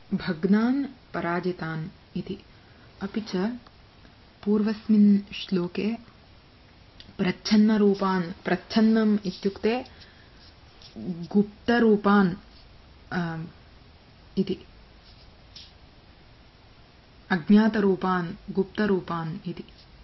भग्नान् पराजितान् इति। अपि च पूर्वस्मिन् श्लोके प्रच्छन्नरूपान्, प्रच्छन्नम् इत्युक्ते गुप्तरूपान् इति, अज्ञातरूपान् गुप्तरूपान् इति।